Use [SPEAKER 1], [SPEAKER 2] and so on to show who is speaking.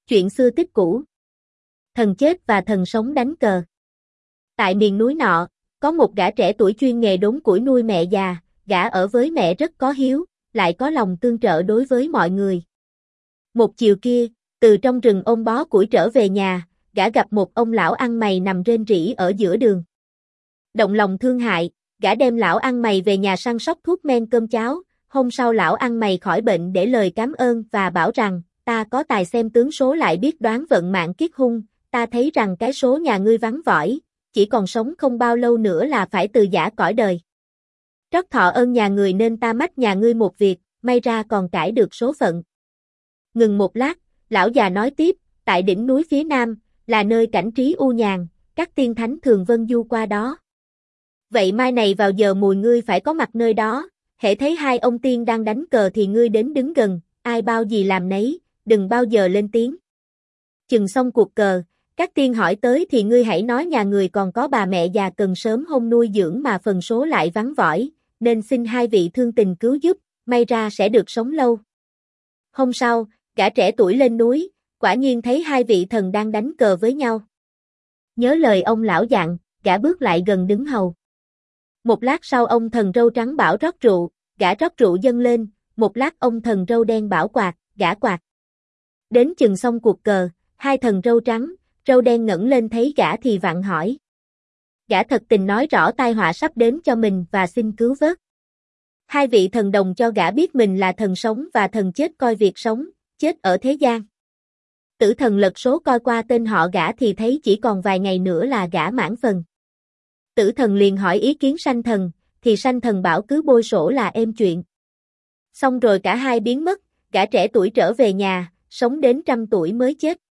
[SPEAKER 1] Chuyện xưa tích cũ. Thần chết và thần sống đánh cờ. Tại miền núi nọ, có một gã trẻ tuổi chuyên nghề đốn củi nuôi mẹ già, gã ở với mẹ rất có hiếu, lại có lòng tương trợ đối với mọi người. Một chiều kia, từ trong rừng ôm bó củi trở về nhà, gã gặp một ông lão ăn mày nằm rên rỉ ở giữa đường. Động lòng thương hại, gã đem lão ăn mày về nhà săn sóc thuốc men cơm cháo. Hôm sau lão ăn mày khỏi bệnh để lời cảm ơn và bảo rằng, ta có tài xem tướng số lại biết đoán vận mạng kiết hung, ta thấy rằng cái số nhà ngươi vắng vỏi, chỉ còn sống không bao lâu nữa là phải từ giã cõi đời. Trót thọ ơn nhà người nên ta mách nhà ngươi một việc, may ra còn cãi được số phận. Ngừng một lát, lão già nói tiếp, tại đỉnh núi phía nam, là nơi cảnh trí u nhàn, các tiên thánh thường vân du qua đó. Vậy mai này vào giờ mùi ngươi phải có mặt nơi đó, hễ thấy hai ông tiên đang đánh cờ thì ngươi đến đứng gần, ai bao gì làm nấy, đừng bao giờ lên tiếng. Chừng xong cuộc cờ, các tiên hỏi tới thì ngươi hãy nói nhà người còn có bà mẹ già cần sớm hôn nuôi dưỡng mà phần số lại vắng vỏi, nên xin hai vị thương tình cứu giúp, may ra sẽ được sống lâu. Hôm sau, gã trẻ tuổi lên núi, quả nhiên thấy hai vị thần đang đánh cờ với nhau. Nhớ lời ông lão dặn, gã bước lại gần đứng hầu. Một lát sau ông thần râu trắng bảo rót rượu, gã rót rượu dâng lên, một lát ông thần râu đen bảo quạt, gã quạt. Đến chừng xong cuộc cờ, hai thần râu trắng, râu đen ngẩng lên thấy gã thì vặn hỏi. Gã thật tình nói rõ tai họa sắp đến cho mình và xin cứu vớt. Hai vị thần đồng cho gã biết mình là thần sống và thần chết coi việc sống, chết ở thế gian. Tử thần lật số coi qua tên họ gã thì thấy chỉ còn vài ngày nữa là gã mãn phần. Tử thần liền hỏi ý kiến sanh thần, thì sanh thần bảo cứ bôi sổ là êm chuyện. Xong rồi cả hai biến mất, gã trẻ tuổi trở về nhà, sống đến 100 tuổi mới chết.